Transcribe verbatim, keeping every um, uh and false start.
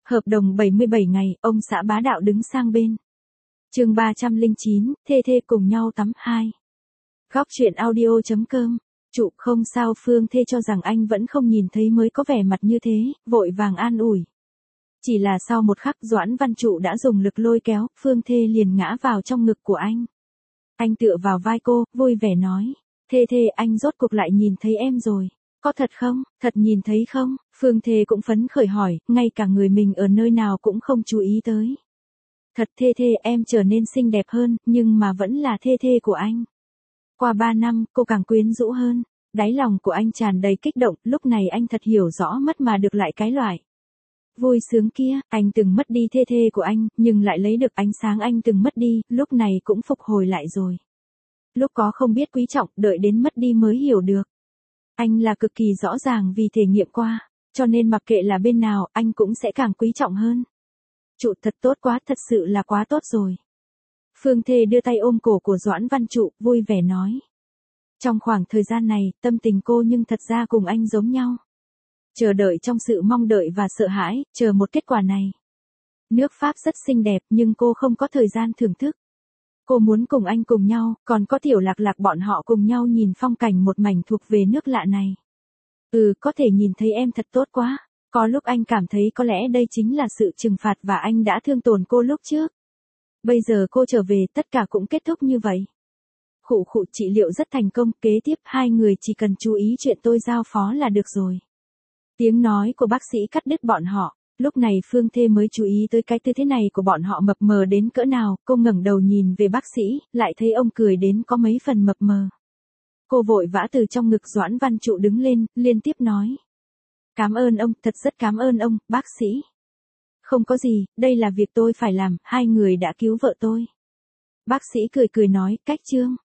Hợp đồng bảy mươi bảy ngày, ông xã bá đạo đứng sang bên. Chương ba trăm lẻ chín, thê thê cùng nhau tắm hai. Góc truyện audio chấm com. Trụ không sao, Phương Thê cho rằng anh vẫn không nhìn thấy mới có vẻ mặt như thế, vội vàng an ủi. Chỉ là sau một khắc Doãn Văn Trụ đã dùng lực lôi kéo, Phương Thê liền ngã vào trong ngực của anh. Anh tựa vào vai cô, vui vẻ nói. Thê Thê, anh rốt cuộc lại nhìn thấy em rồi. Có thật không, thật nhìn thấy không? Phương Thê cũng phấn khởi hỏi, ngay cả người mình ở nơi nào cũng không chú ý tới. Thật Thê Thê, em trở nên xinh đẹp hơn, nhưng mà vẫn là Thê Thê của anh. Qua ba năm, cô càng quyến rũ hơn. Đáy lòng của anh tràn đầy kích động, lúc này anh thật hiểu rõ mất mà được lại cái loại vui sướng kia. Anh từng mất đi Thê Thê của anh, nhưng lại lấy được ánh sáng anh từng mất đi, lúc này cũng phục hồi lại rồi. Lúc có không biết quý trọng, đợi đến mất đi mới hiểu được. Anh là cực kỳ rõ ràng vì thể nghiệm qua, cho nên mặc kệ là bên nào, anh cũng sẽ càng quý trọng hơn. Trụ thật tốt quá, thật sự là quá tốt rồi. Phương Thê đưa tay ôm cổ của Doãn Văn Trụ, vui vẻ nói. Trong khoảng thời gian này, tâm tình cô nhưng thật ra cùng anh giống nhau. Chờ đợi trong sự mong đợi và sợ hãi, chờ một kết quả này. Nước Pháp rất xinh đẹp nhưng cô không có thời gian thưởng thức. Cô muốn cùng anh cùng nhau, còn có Tiểu Lạc Lạc bọn họ cùng nhau nhìn phong cảnh một mảnh thuộc về nước lạ này. Ừ, có thể nhìn thấy em thật tốt quá. Có lúc anh cảm thấy có lẽ đây chính là sự trừng phạt và anh đã thương tổn cô lúc trước. Bây giờ cô trở về, tất cả cũng kết thúc như vậy. Khụ khụ, trị liệu rất thành công, kế tiếp hai người chỉ cần chú ý chuyện tôi giao phó là được rồi. Tiếng nói của bác sĩ cắt đứt bọn họ. Lúc này Phương Thê mới chú ý tới cái tư thế này của bọn họ mập mờ đến cỡ nào, cô ngẩng đầu nhìn về bác sĩ, lại thấy ông cười đến có mấy phần mập mờ. Cô vội vã từ trong ngực Doãn Văn Trụ đứng lên, liên tiếp nói. Cảm ơn ông, thật rất cảm ơn ông, bác sĩ. Không có gì, đây là việc tôi phải làm, hai người đã cứu vợ tôi. Bác sĩ cười cười nói, cách chương.